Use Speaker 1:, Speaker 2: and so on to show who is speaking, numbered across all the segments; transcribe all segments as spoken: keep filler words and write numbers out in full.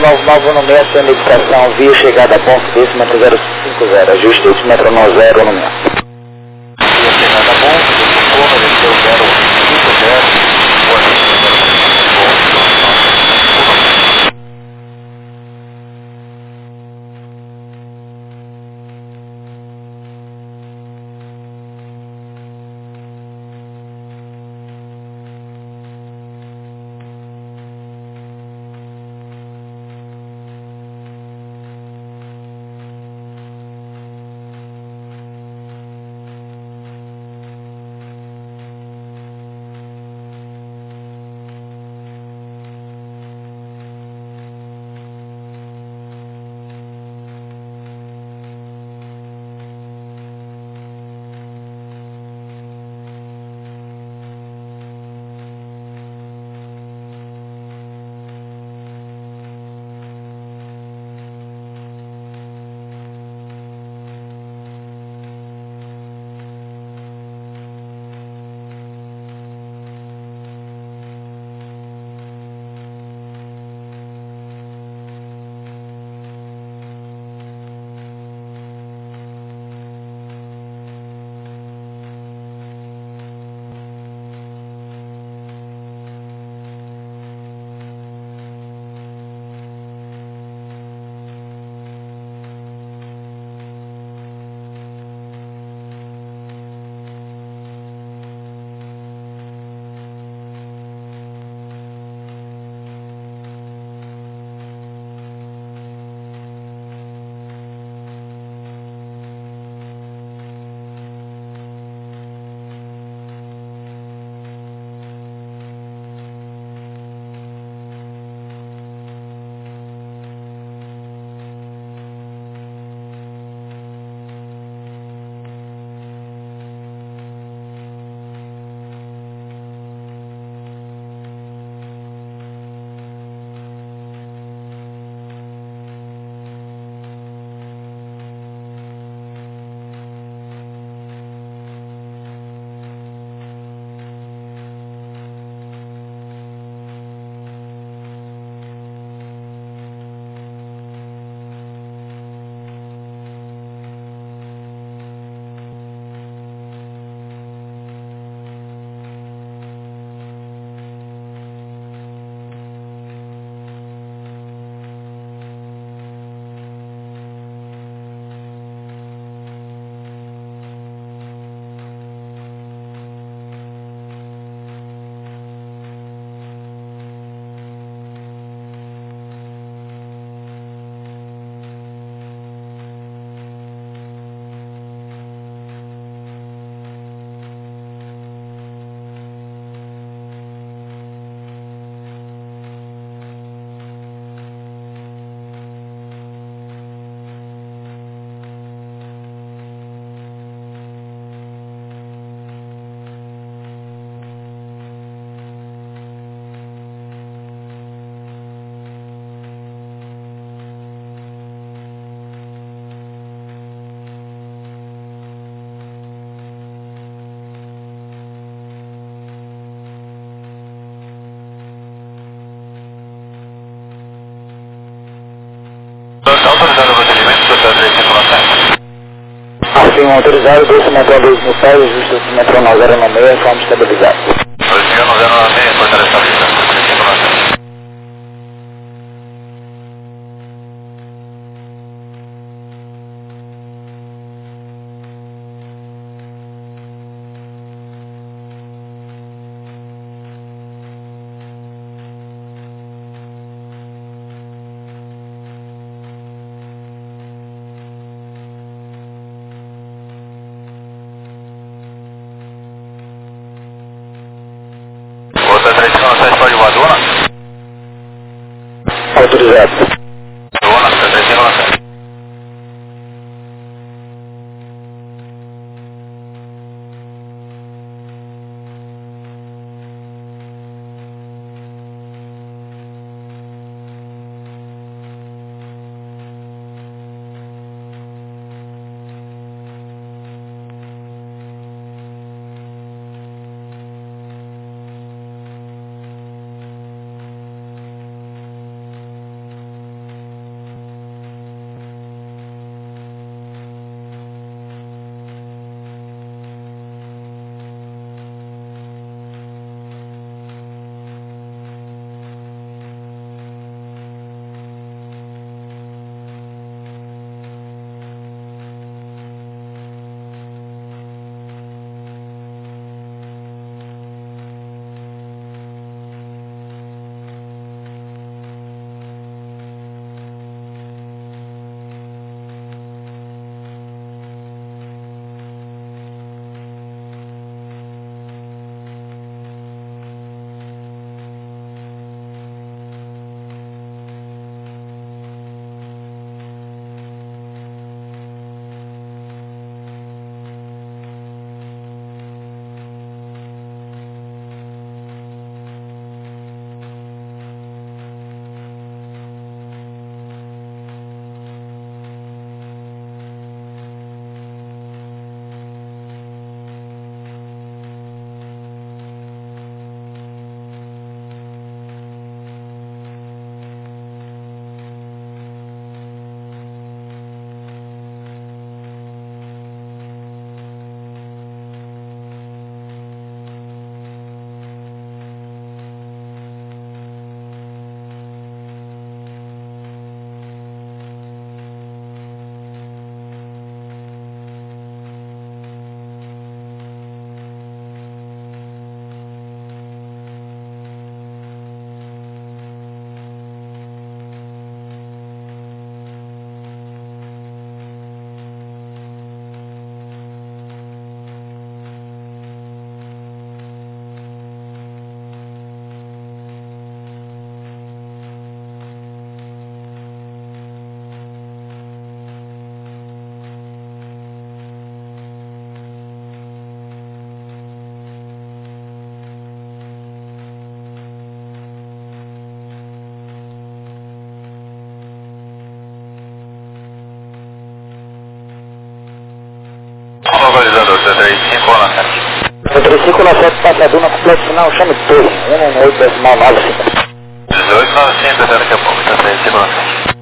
Speaker 1: nove nove um seis, tendo indicação via chegada a ponto decímetro zero cinco zero, ajuste decímetro nove zero um seis.
Speaker 2: Via chegada a ponto, socorro, desceu zero cinco zero, o ajuste zero Está autorizado o procedimento do seu três cinco sete?
Speaker 1: Assim, autorizado, decímetro dois mil pés, ajuste decímetro nove zero um seis, forma estabilizada.
Speaker 2: dois mil nove zero nove seis, cortar estabilizado, três cinco sete. Outra três cinco sete pode voar dona?
Speaker 1: Autorizado.
Speaker 2: Dona, três cinco sete. Delta três cinco um sete.
Speaker 1: três cinco um sete, passaduna, completo final, chame torre, um um oito decimal nove cinco.
Speaker 2: dezoito nove cinco, até daqui a pouco, tá três cinco um sete.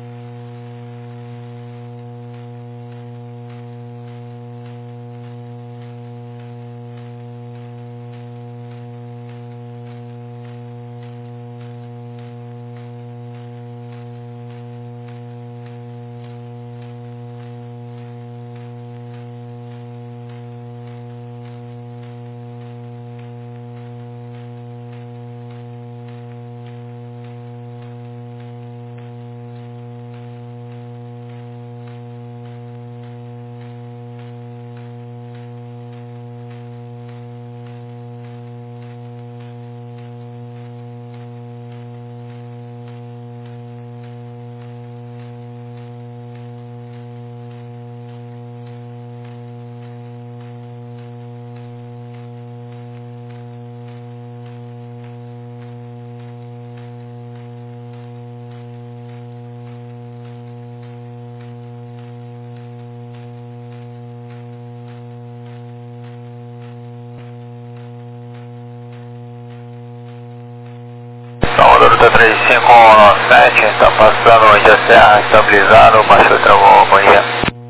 Speaker 2: Delta três cinco um sete, está passando onde a serra estabilizado, baixou travão amanhã.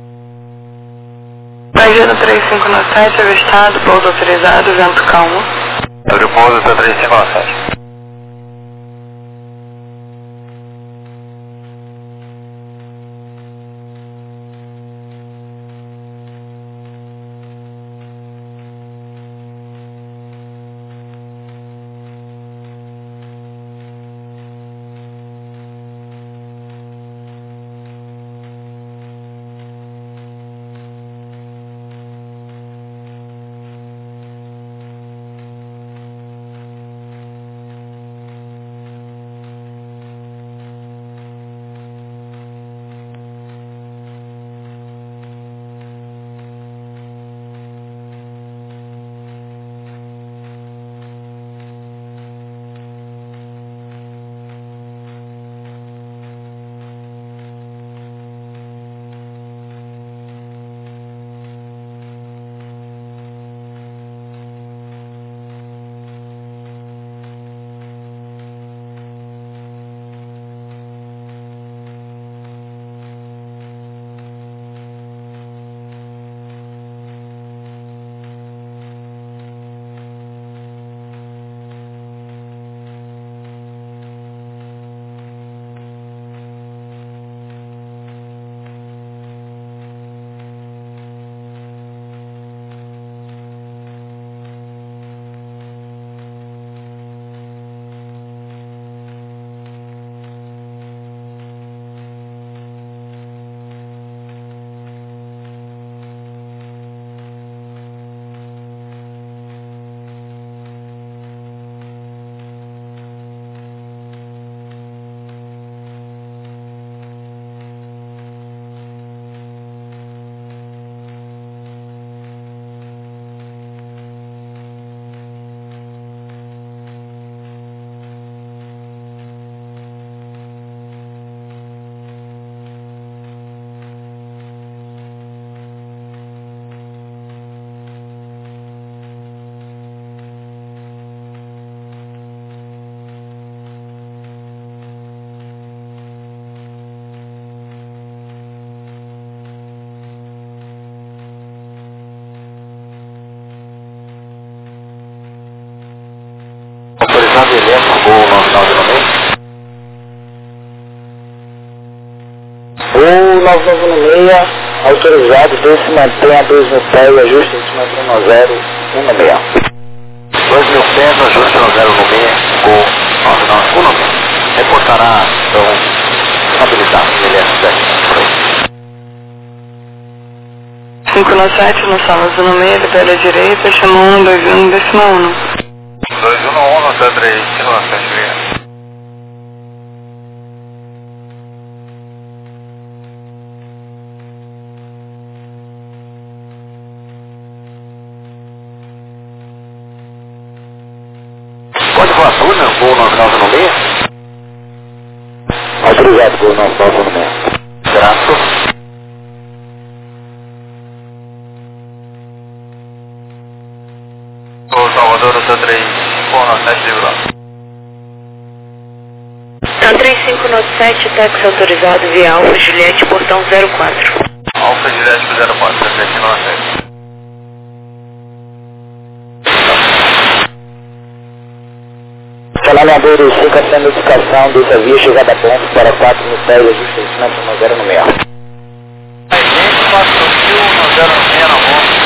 Speaker 3: Pagino três cinco um sete, avistado, pouso autorizado, vento calmo.
Speaker 2: Sobre pouso, Delta três cinco um sete. Autorizado elétrico, voo nove nove no meio.
Speaker 1: Voo nove nove no meia, autorizado, desce, mantenha dois no pé e ajuste centímetro no zero, um no meia.
Speaker 2: dois mil pés, ajuste no zero no meia, voo nove nove no meia. Reportará, então, estabilidade, ele é sete.
Speaker 3: cinco um sete, no sala no meio, libera à direita, chama um dois um, décima um.
Speaker 2: dois um um, nota três, cinco sete, obrigado. Pode voar túnel, voo nove nove no meio?
Speaker 1: Autorizado, voo nove nove no meia.
Speaker 2: Graças. sete vírgula
Speaker 3: Tá três cinco nove sete, táxi autorizado via Alfa Juliette, portão zero quatro.
Speaker 2: Alfa Juliette zero quatro, três cinco nove sete.
Speaker 1: Trabalhadores, fica sem notificação dessa via chegada a ponto para quatro mil pés, ajuste instrumento no zero no meio.
Speaker 2: Gente, quatro mil, no zero no meio, na mão.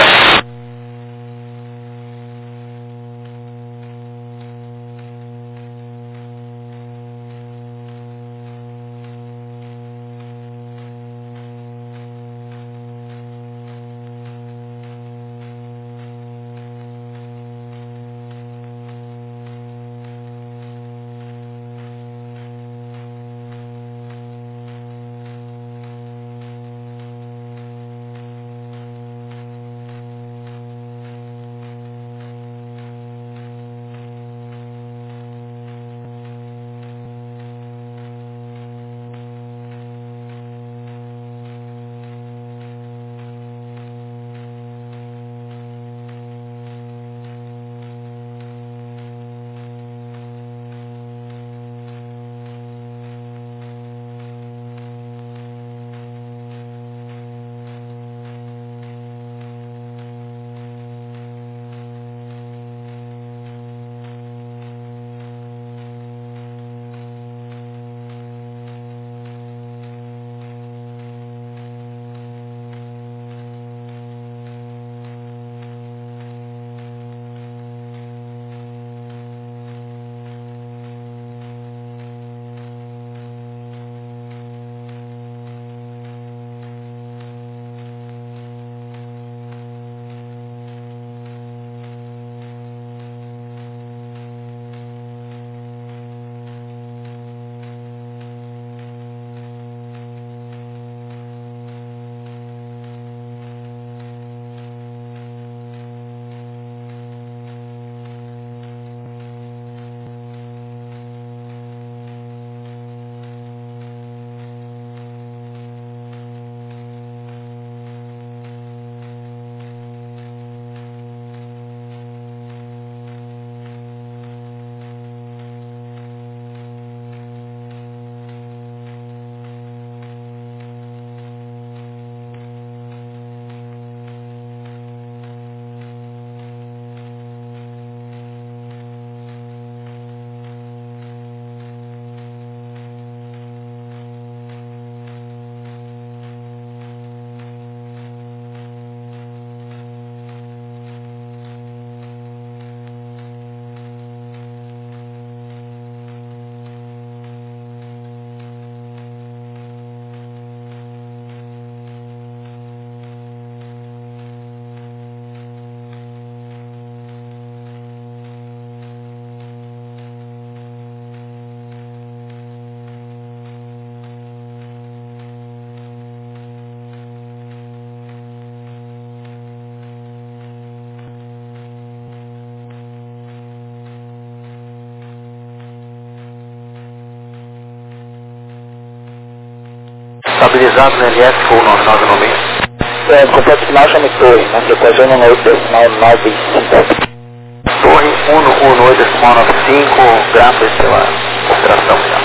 Speaker 2: Estabilizado no L S Full nove nove no meio.
Speaker 1: É, completo final chama Torre, na frequência um oito decimal nove cinco.
Speaker 2: Torre um um oito decimal nove cinco, gráfico estelar. Operação final.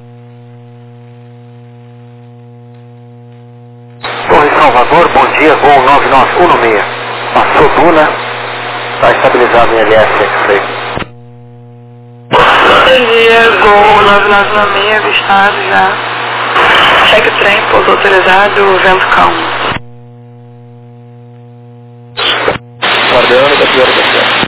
Speaker 2: Torre Salvador, bom dia, voo nove nove um no meio. Passou Duna, está estabilizado no L S X-Ray.
Speaker 3: Bom dia, Gol nove nove nove seis, avistado já. Cheque o trem, pouso autorizado, vento calmo.
Speaker 1: Guardião da primeira pessoa.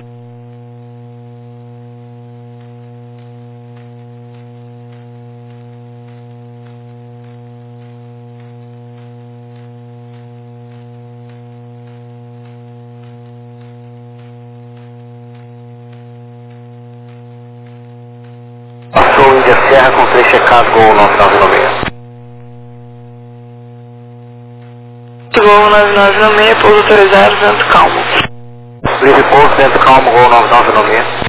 Speaker 2: Passou Índia Serra com três checados, Gol nove nove nove seis.
Speaker 3: Gol nove nove nove seis, pouso autorizado, vento calmo.
Speaker 2: Livre pouso, vento calmo, Gol nove nove nove seis.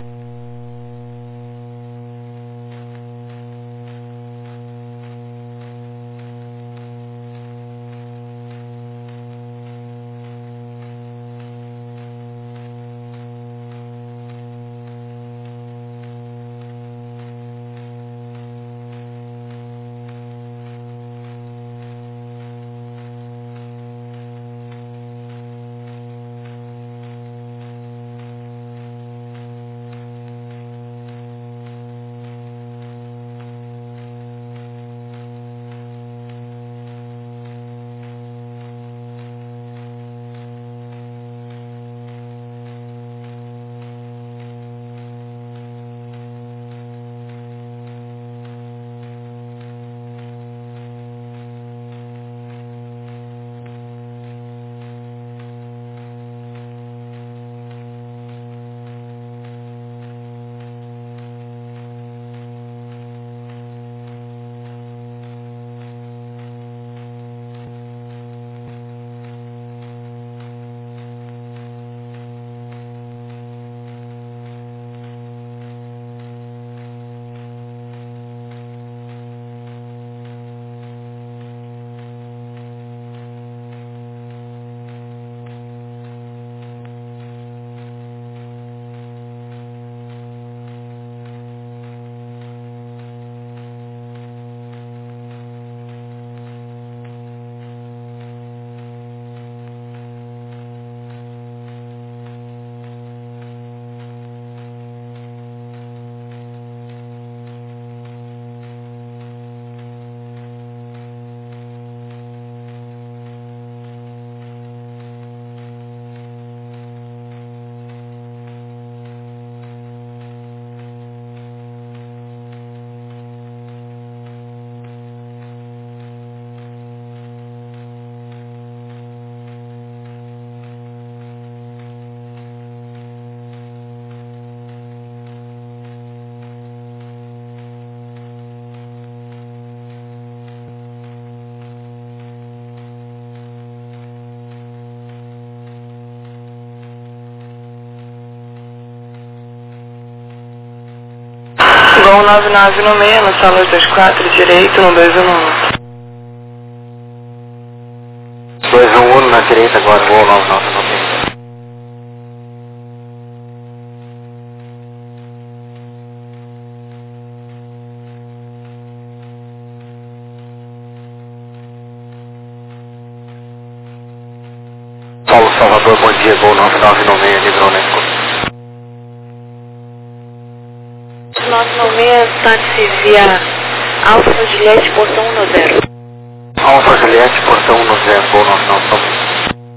Speaker 3: Voo nove nove no seis, no sala dois quatro, direito, no dois um um.
Speaker 2: dois um um na direita agora, voo nove nove no seis. Paulo Salvador, bom dia, voo nove nove no seis, livrou na escuta.
Speaker 4: nove nove seis, táxi via Alfa Juliette, portão um zero.
Speaker 2: Alfa Juliette, portão um zero, voo nove nove no seis.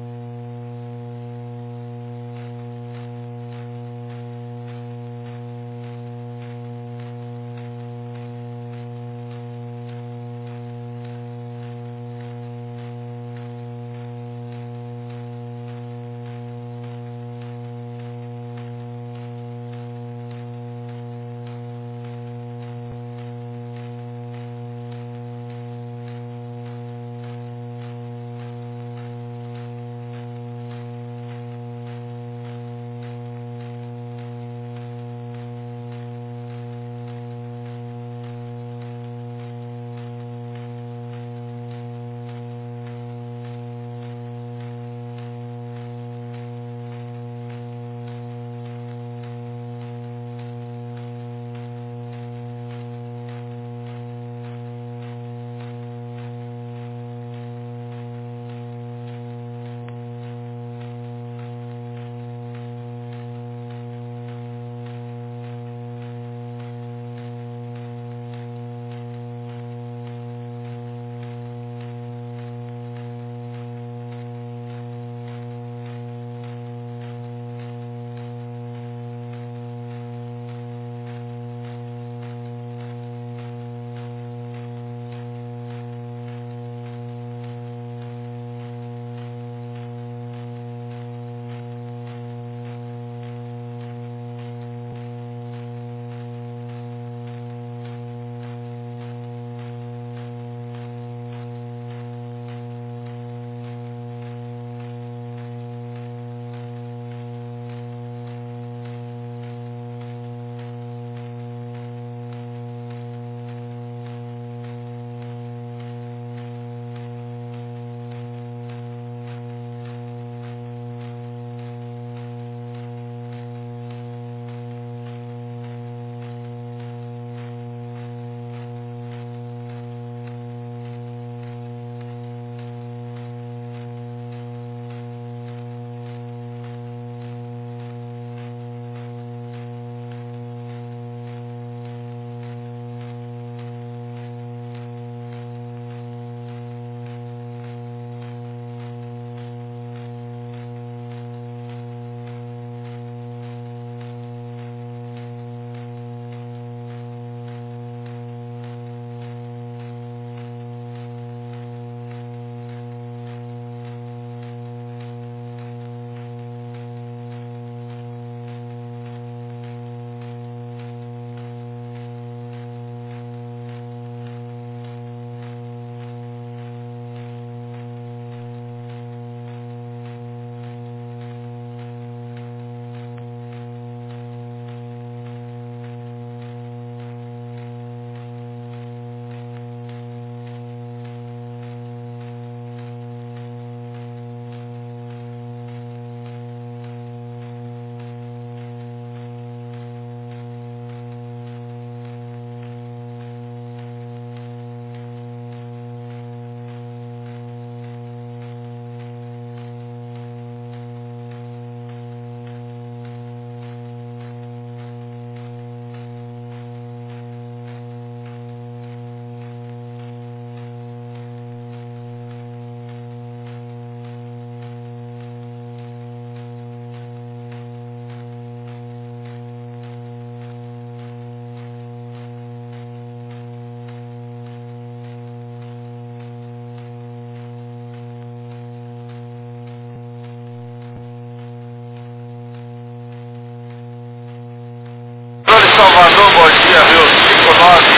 Speaker 2: Salvador, bom dia, viu? cinco nove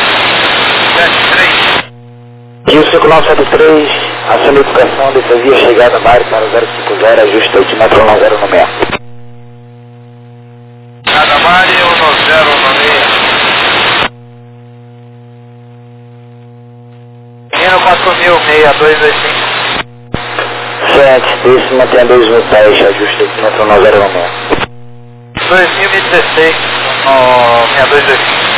Speaker 2: sete três.
Speaker 1: Rio cinco nove sete três, a solicitação de via chegada Mário para zero cinco zero, ajuste altimetro um zero no meio.
Speaker 2: Cada Mário no zero no meio. seis dois dois cinco.
Speaker 1: sete, desse mantenha dois mil pés, ajuste aqui no zero zero seis.
Speaker 2: dois mil e dezesseis, no seis dois dois cinco.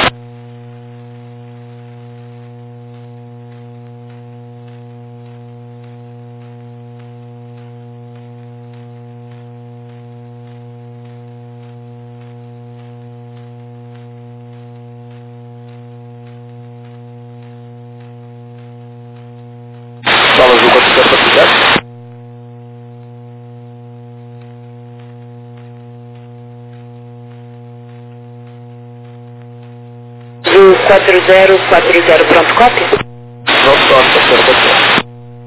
Speaker 1: Solo Azul quatro zero quatro zero.
Speaker 4: Azul quatro zero quatro zero, pronto, cópia?
Speaker 1: Pronto, pronto, quatro zero quatro zero.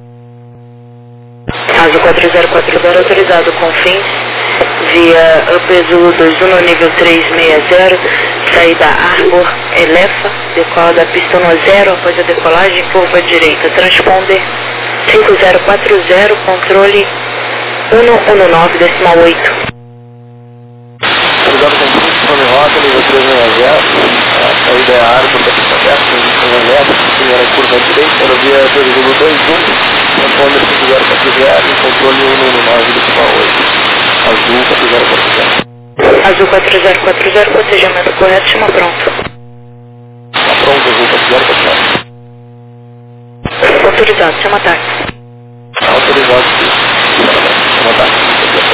Speaker 4: Azul quatro zero quatro zero autorizado com fins via Up Azul dois um no nível trezentos e sessenta, saída Arbor Elefa, decola da pista um a zero após a decolagem, curva direita, transponder cinco zero quatro zero, controle cento e dezenove, decimal oito.
Speaker 1: Obrigado com cinco, Tony Rota, nível trezentos e sessenta. A saída é a Arbor da pista aberta, condição elétrica, primeira curva direita, aerovia dois um dois um, transponder cinco zero quatro zero, controle cento e dezenove, decimal oito. Azul quatro zero quatro zero.
Speaker 4: Azul quatro zero quatro zero, procedimento correto, chama pronto.
Speaker 1: Tá pronto, Azul quatro zero quatro zero.
Speaker 4: Autorizado, chama táxi.
Speaker 1: Autorizado, sim. Chama táxi.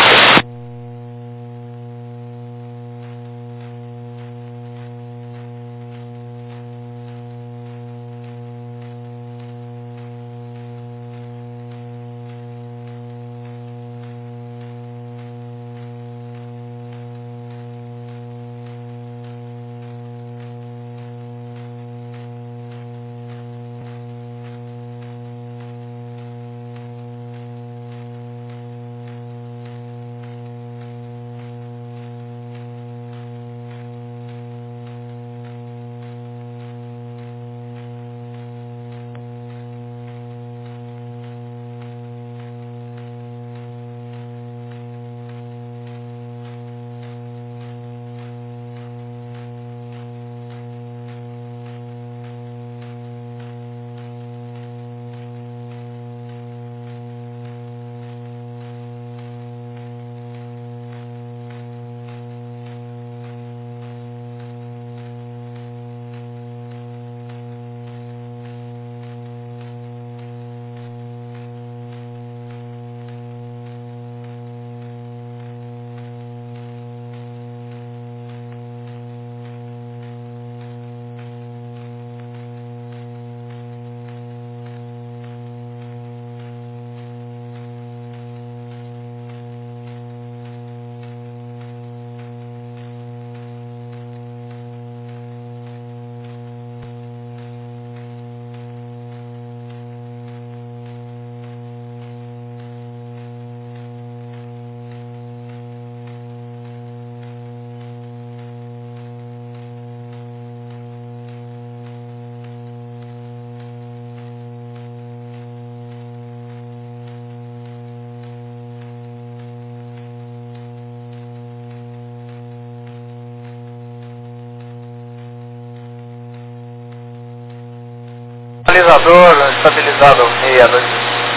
Speaker 2: Estabilizador, estabilizado seis dois.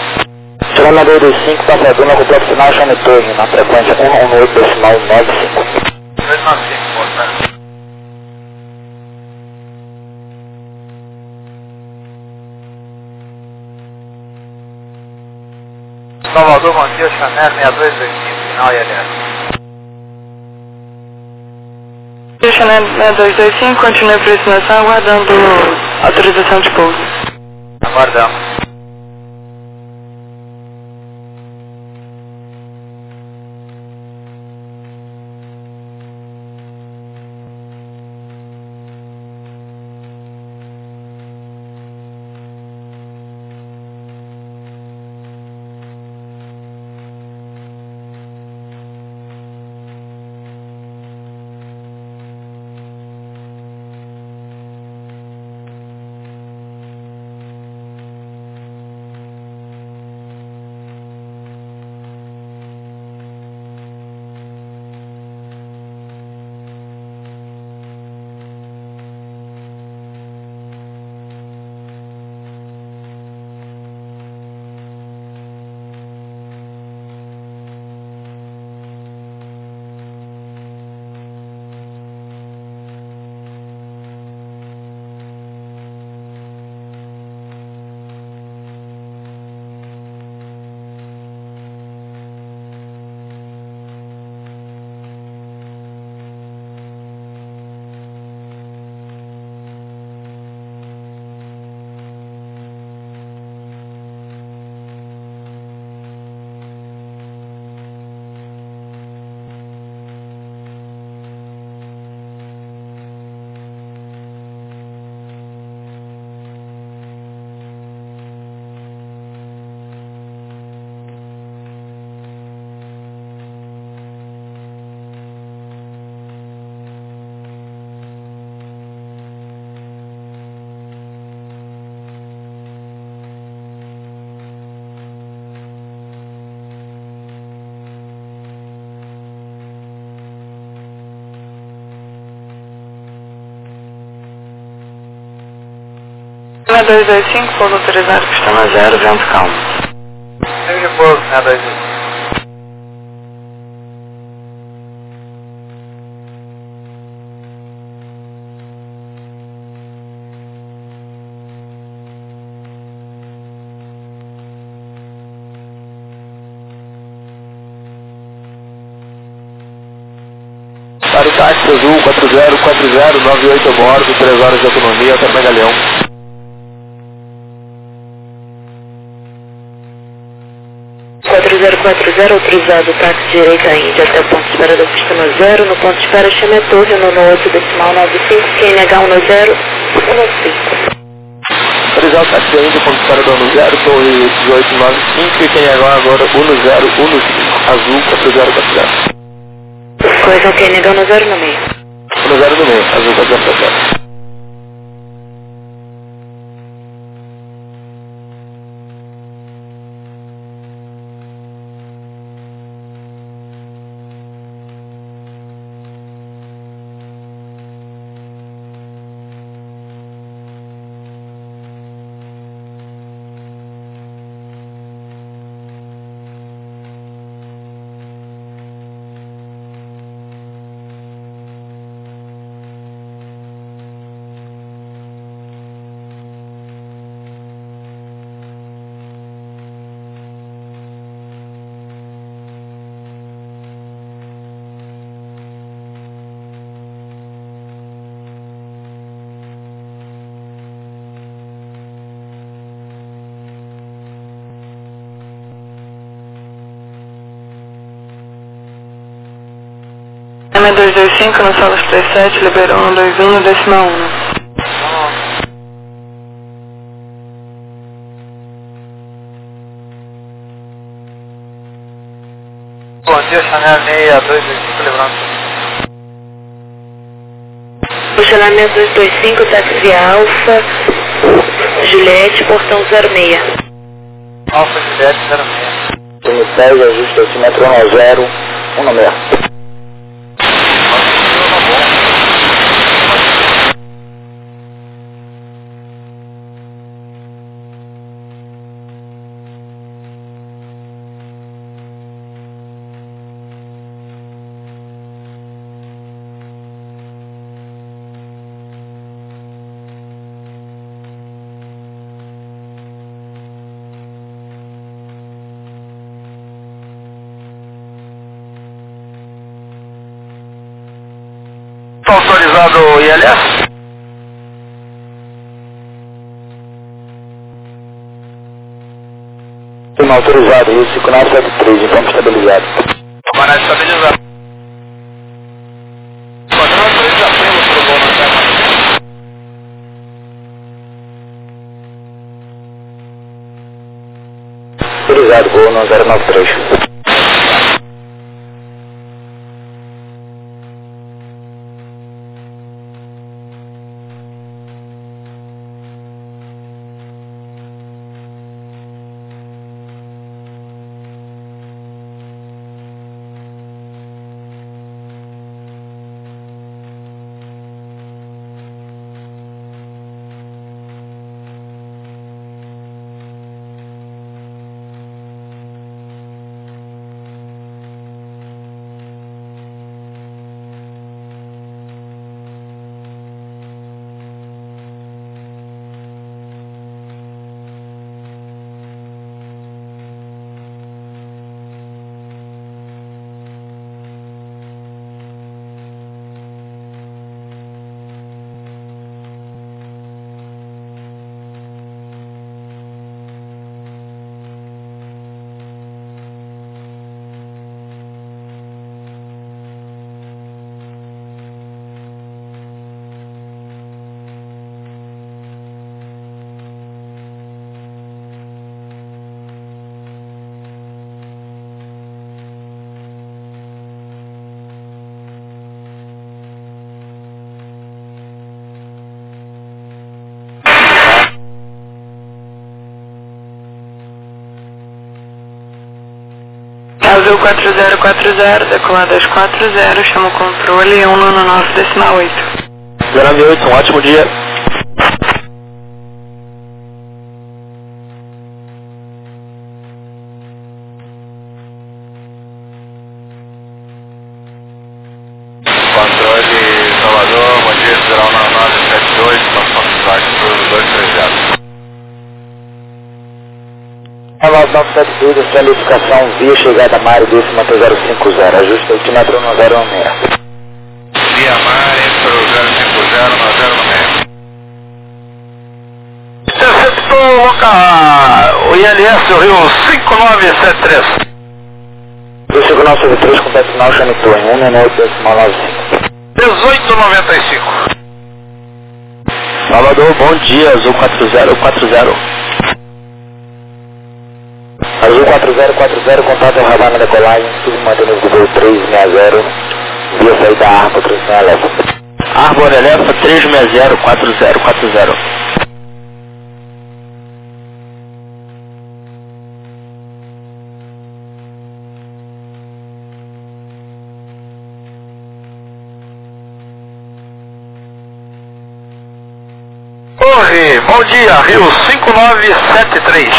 Speaker 1: Tirando dois dois cinco, passador no complexo final, chame torre, na frequência um um oito, decimal nove cinco.
Speaker 2: dois nove cinco, portanto. Salvador, Montiel, Chanel, seis dois dois cinco, final I L S.
Speaker 3: Chanel seis dois dois cinco, continue a aproximação, aguardando autorização de pouso.
Speaker 2: Aguardamos.
Speaker 3: seis dois dois cinco, pouso autorizado, pistão a zero, vento calmo.
Speaker 1: Tem de pouso, seis dois dois cinco. Para o táxi azul quatro zero quatro zero nove oito a bordo, três horas de autonomia até Megaleão.
Speaker 4: quatro zero quatro zero, autorizado táxi direita Índia até o ponto de espera da pista no zero, no ponto de espera chame a torre no oito decimal nove cinco, quem negar um no zero, um no cinco.
Speaker 1: Autorizado táxi Índia, ponto de espera do no zero, torre dezoito nove cinco e quem negar agora um no zero, um no cinco, azul quatro zero quatro zero.
Speaker 4: Correção quem negar no zero no meio.
Speaker 1: um no zero no meio, azul quatro zero quatro zero.
Speaker 3: M dois dois cinco, no solo três sete, liberou um dois um, no decimal um.
Speaker 1: Bom dia, Chanel seis dois dois cinco, lembrando.
Speaker 4: O Chanel seis dois dois cinco, táxi Alfa, Juliette, portão zero seis.
Speaker 1: Alfa Juliette zero seis.
Speaker 2: Tem seis, ajuste altímetro um zero, um no meio.
Speaker 1: Autorizado I L S?
Speaker 2: Turma autorizado, Rio cinco nove sete três, campo estabilizado.
Speaker 1: Agora estabilizado. Padrão autorização para o bônus da
Speaker 2: Autorizado, voo no zero nove três.
Speaker 3: Azul quatro zero quatro zero, decolar dois quatro zero, chama o controle um no nove decimal oito.
Speaker 1: zero nove oito, um ótimo dia.
Speaker 2: nove sete dois, a sua liquidação via chegada Mário, décima zero cinco zero, ajuste altimetro no zero um seis.
Speaker 1: Via Mário, zero cinco zero, no zero um seis.
Speaker 2: Interceptou o I L S, o Rio cinco nove sete três. Rio cinco nove sete três, completo final, Xanitou em um nove oito decimal nove cinco.
Speaker 1: dezoito noventa e cinco.
Speaker 2: Salvador, bom dia, Azul quatro zero quatro zero. Azul quatro zero quatro zero, contato ao radar na decolagem, submantendo do voo trezentos e sessenta, via saída Arbor três seis zero. Arbor Elefa trezentos e sessenta, quatro zero quatro zero.
Speaker 1: Oi, bom dia, Rio cinco nove sete três.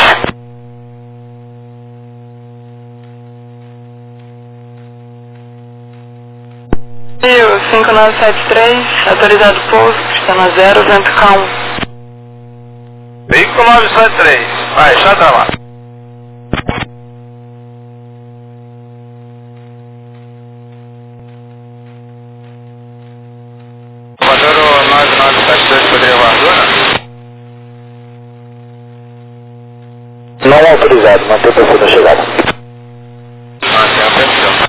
Speaker 3: Rio cinco nove sete três, autorizado pouso, está na zero, vento calmo.
Speaker 1: cinco nove sete três, vai, já tá lá. Salvador nove nove sete dois, poderia voar?
Speaker 2: Não autorizado, mantém o perfil da chegada.
Speaker 1: Mantém o perfil.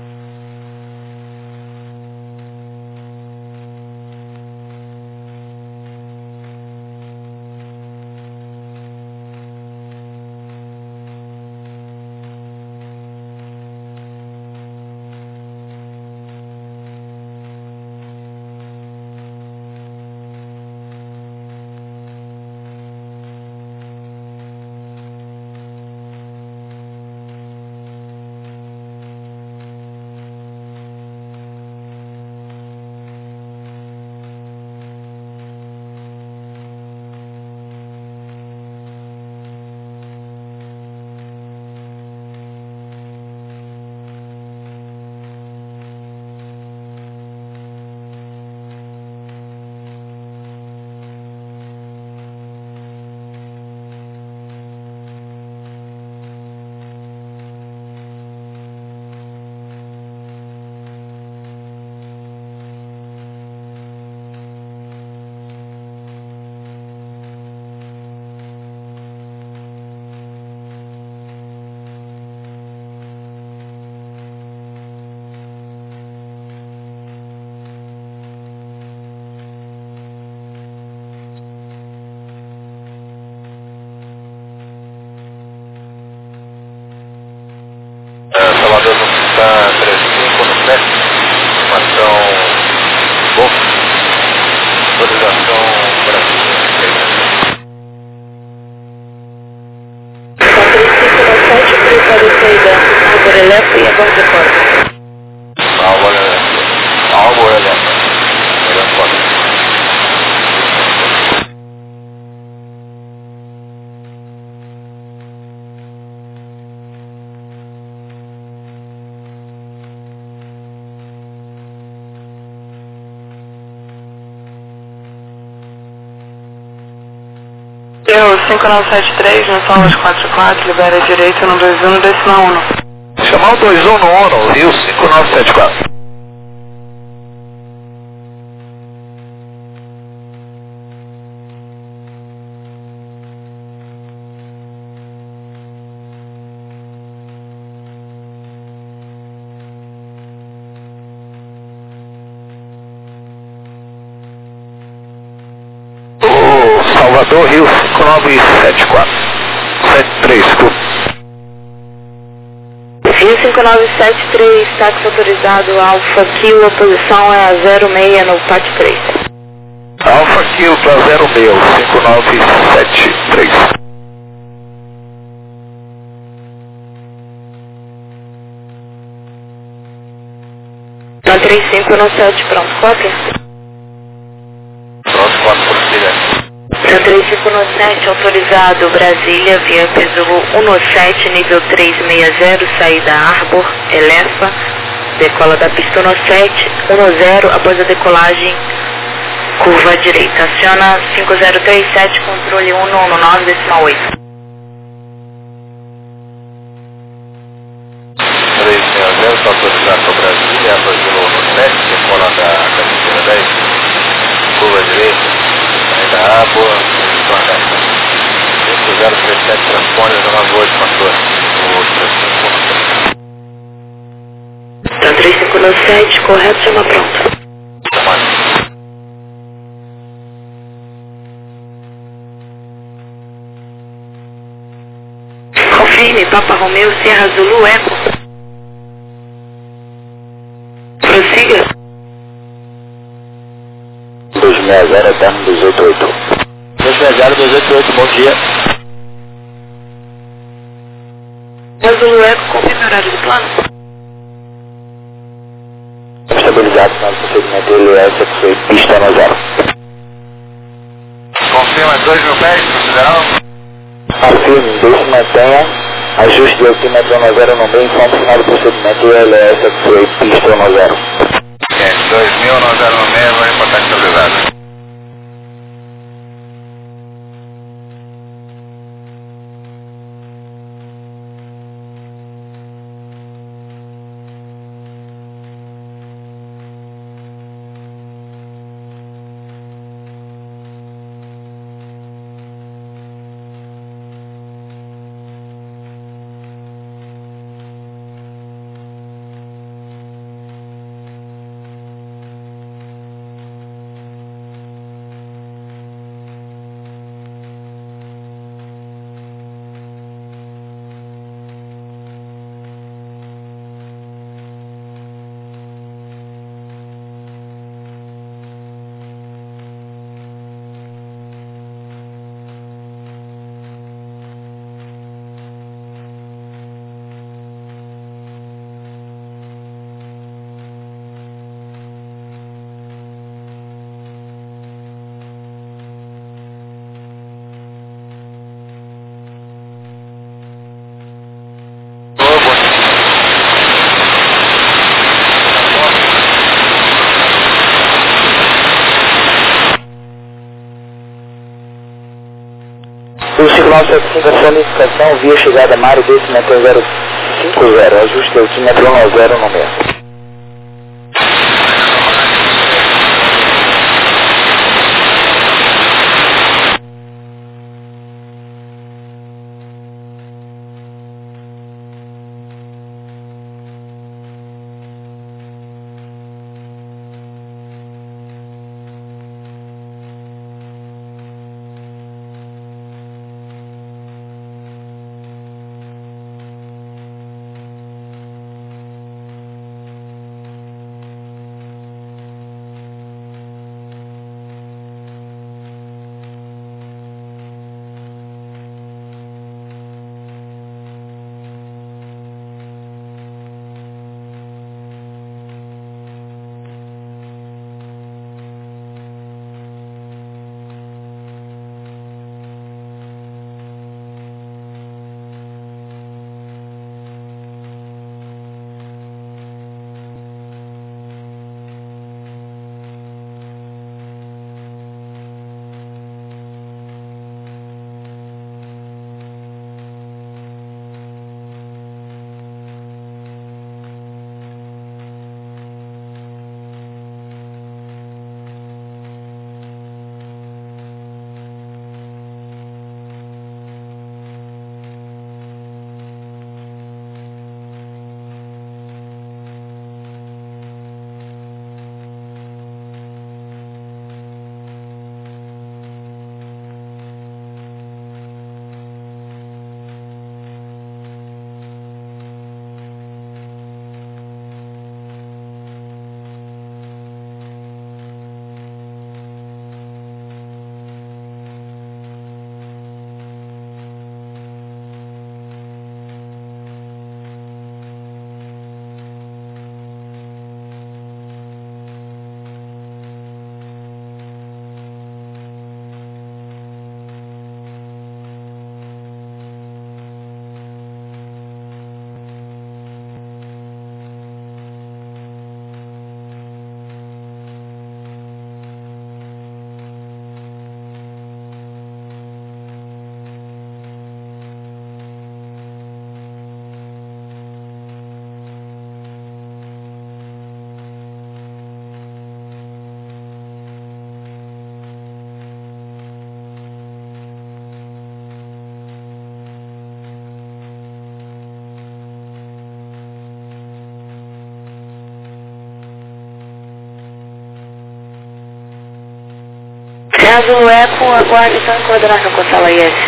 Speaker 1: Salvador no Pista três cinco no sete, informação Golf, autorização Brasil.
Speaker 4: quatro cinco nove sete, prepare saída Arbor Elefa e aguarde a corda.
Speaker 1: Arbor Elefa. Arbor Elefa. Melhor corda.
Speaker 3: Rio cinco nove sete três, no Solas quatro quatro, libera a direita no dois um, decimal um.
Speaker 1: Chamar o dois um no ONU, Rio cinco nove sete quatro. Salvador, Rio cinco nove sete quatro. sete três, desculpa.
Speaker 4: Rio cinco nove sete três, táxi autorizado Alfa Kilo, a posição é a zero seis no P A T três.
Speaker 1: Alfa Kilo para zero seis, cinco nove sete três.
Speaker 4: Na três cinco no sete, pronto, cópia?
Speaker 1: Pronto, quatro por cima.
Speaker 4: Na três cinco no sete, autorizado Brasília, via peso um no sete, nível trezentos e sessenta, saída Arbor, Elefa, decola da pista no sete, um no zero, após a decolagem, curva direita. Aciona cinco zero três sete, controle um no nove decimal oito.
Speaker 1: autorizado para Brasília, Brasil sete, decola da carretera dez, curva direita, saída Água, cinco zero três sete, transpone zona oito, pastor, o três cinco nove sete.
Speaker 4: Tá três cinco nove sete, correto, chama pronto. Confirme, Papa Romeu, Sierra Zulu, Eco. Prossiga.
Speaker 2: dois seis zero, Eterno dois oito oito. dois seis zero, dois oito oito, bom dia.
Speaker 4: Sierra Zulu, Eco, confirme o horário do plano.
Speaker 2: Estabilizado, final do procedimento L S, que foi pista no zero.
Speaker 1: Confirma dois mil pés, consideral?
Speaker 2: Afirme, deixe mantenha, ajuste de altímetro no zero no meio, informe final do procedimento L S, que foi pista no zero.
Speaker 1: É, dois mil, no zero no meio, vai reportar estabilizado.
Speaker 2: O cinco nove sete cinco, a solicitação via chegada Mário, descimento zero cinco zero, ajuste de altímetro no zero no meio.
Speaker 4: Zulu Eco, aguarde então em coordenação com a sala I S.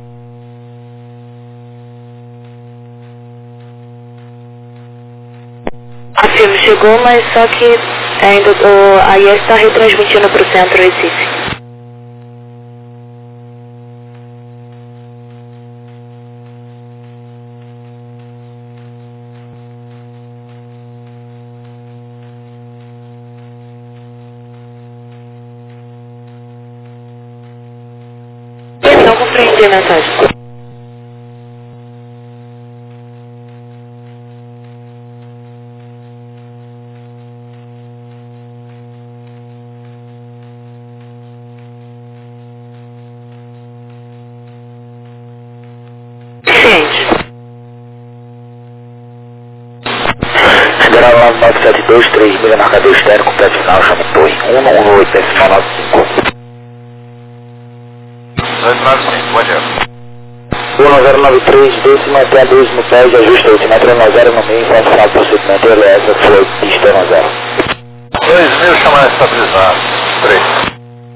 Speaker 4: A firme chegou, mas só que ainda o, a I S está retransmitindo para o centro Recife. Não compreendi a mensagem.
Speaker 2: Federal nove nove sete dois, três milha, marcador externo, completo final, chama torre um um oito, decimal nove cinco.
Speaker 1: dois nove cinco, pode ir.
Speaker 2: um zero nove três, décima até a dois no pé de ajuste altimetro um zero no meio, faça final do procedimento, L S, foi pista um zero.
Speaker 1: dois mil, chamar estabilizado. três.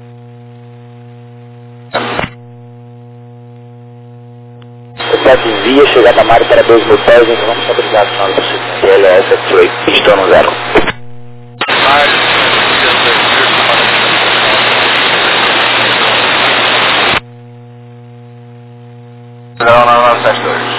Speaker 2: Sete via, chegada a Mário para dois mil pés, então vamos estabilizar final do procedimento, L S, foi pista um zero.
Speaker 1: Federal nove nove sete dois.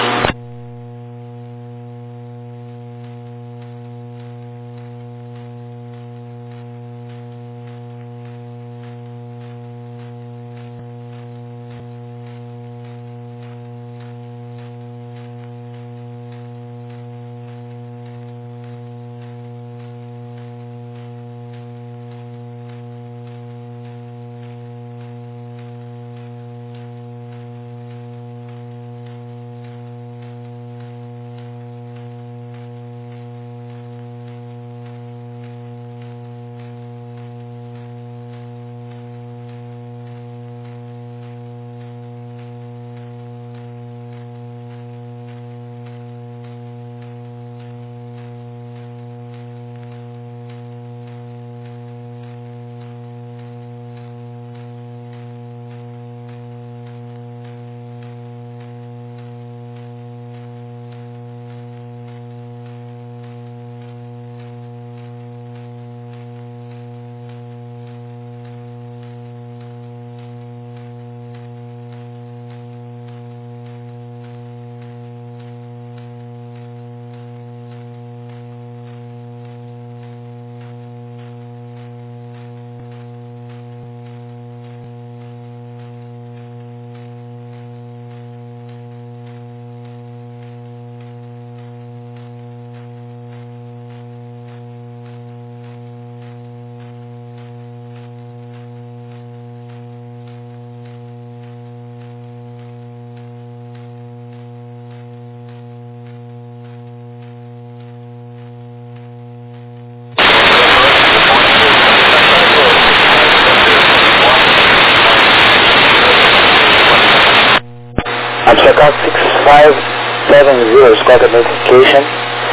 Speaker 2: Checkout six five seven zero, Squad Identification,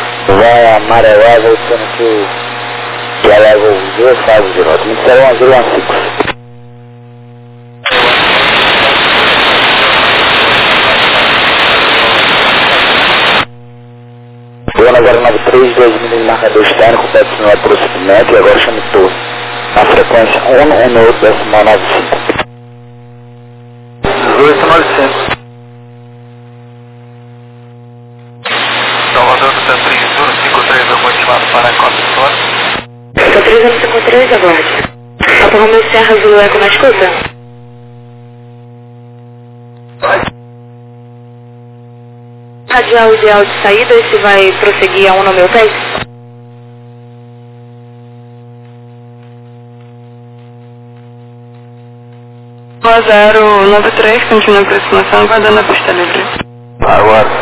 Speaker 2: via Mara Level twenty-two, que é Level zero five zero, admissão one zero one six. Boa zero nove três, dois milhas de marcador externo, completo sinal de procedimento e agora chama o torre. Na frequência um um oito, decimal nove cinco.
Speaker 1: dezoito nove cinco. Salvador do Centro Zero cinco três, eu vou ativar para a cópia de fora.
Speaker 4: Centro três cinco três, aguarde. Papa Romeu Serra Zulu Eco na escuta. Radial ideal de saída, esse vai prosseguir a um no meu pé?
Speaker 3: zero nove três, continua a aproximação, vai dando a pista livre.
Speaker 1: Aguardo.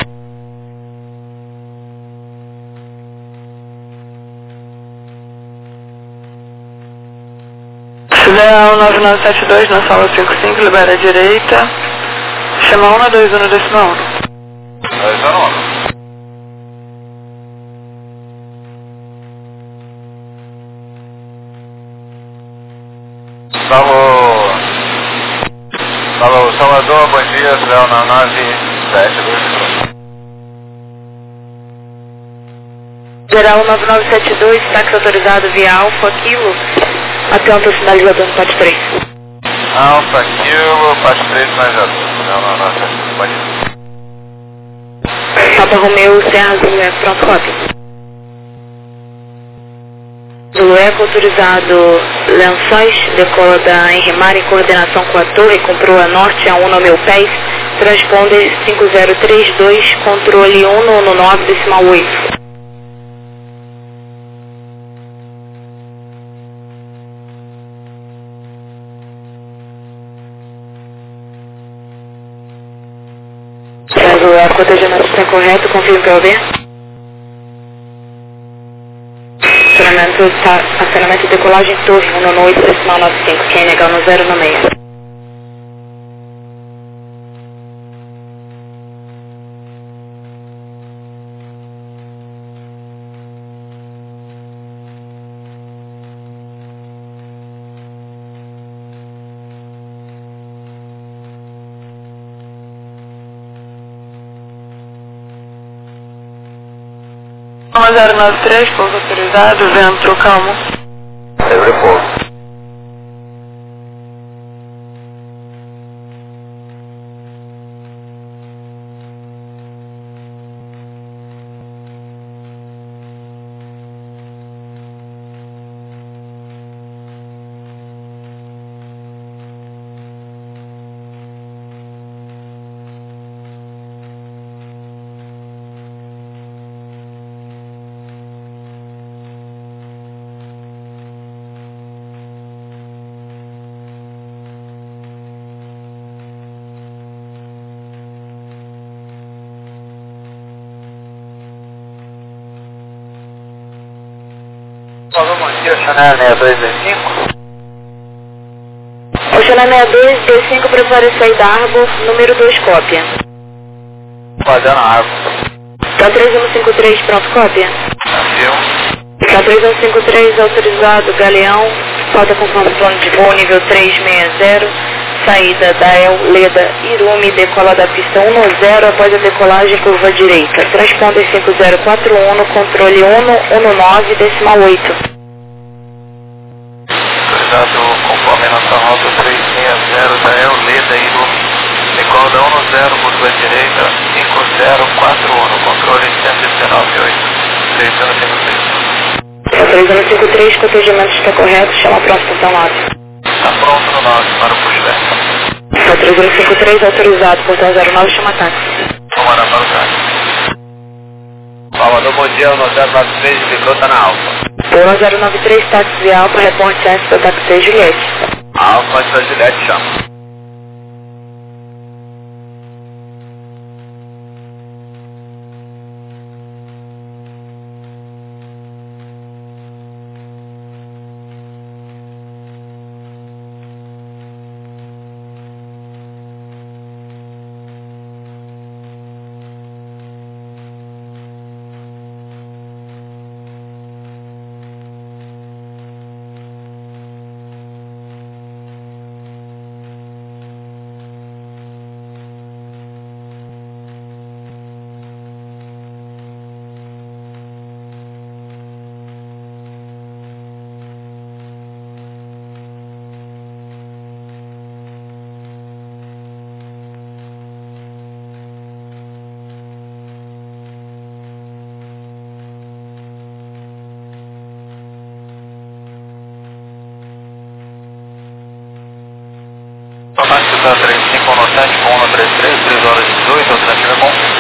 Speaker 3: Federal nove nove sete dois na sala cinco cinco, libera a direita. Chama um na dois um no decimal um.
Speaker 1: dois zero um. Salvo nove sete dois.
Speaker 4: Geral nove nove sete dois, táxi autorizado via Alfa Kilo, atento ao sinalizador no Pátio três.
Speaker 1: Alfa Kilo, Pátio três, sinalizador. Não, não, não, pode ir.
Speaker 4: Papa Romeu, Serra Zulu Eco, pronto, cópia. Zulu Eco autorizado Lençóis, decola da Enrimar em coordenação com a torre, com proa norte a um no mil pés, transponder cinco zero três dois, controle um no nove decimal oito. Zulu Eco, cotejamento está correto, confirme P O B. Acionamento, tá, acionamento de decolagem torre um no oito decimal nove cinco, quem negar no zero no meio.
Speaker 3: zero nove três, pouso autorizado, vento calmo.
Speaker 1: Sempre pouco. Vamos aqui, Oceanária seis dois D cinco.
Speaker 4: Oceanária seis dois D cinco, prepare saída Arbor, número dois, cópia.
Speaker 1: Fazendo a árvore.
Speaker 4: K três um cinco três, pronto, cópia.
Speaker 1: Navio.
Speaker 4: K três um cinco três, autorizado, Galeão, falta conforme plano de voo, nível três seis zero, saída da El Leda Irume, decola da pista um no zero, após a decolagem, curva direita. Transponder cinco zero quatro um, controle um no nove decimal oito.
Speaker 1: Autorizado conforme nossa rota três seis zero da El Leda Irume, decola da um no zero, curva direita, cinco zero quatro um, controle cento e dezenove oito, três zero cinco três.
Speaker 4: três zero cinco três, cotejamento está correto, chama pronto, portão nove.
Speaker 1: Está pronto no nove para o pushback.
Speaker 4: três zero cinco três, autorizado, portão zero nove, chama táxi.
Speaker 1: Vamos lá para o táxi. Salvador, bom dia, no zero nove três, ligou, tá na Alfa.
Speaker 4: Pula zero nove três, táxi via Alfa, reporte S da táxi seis Juliette.
Speaker 1: Alfa da Juliette, chama. Tomate da três cinco, notante com um três três, três horas e dezoito, alternativa com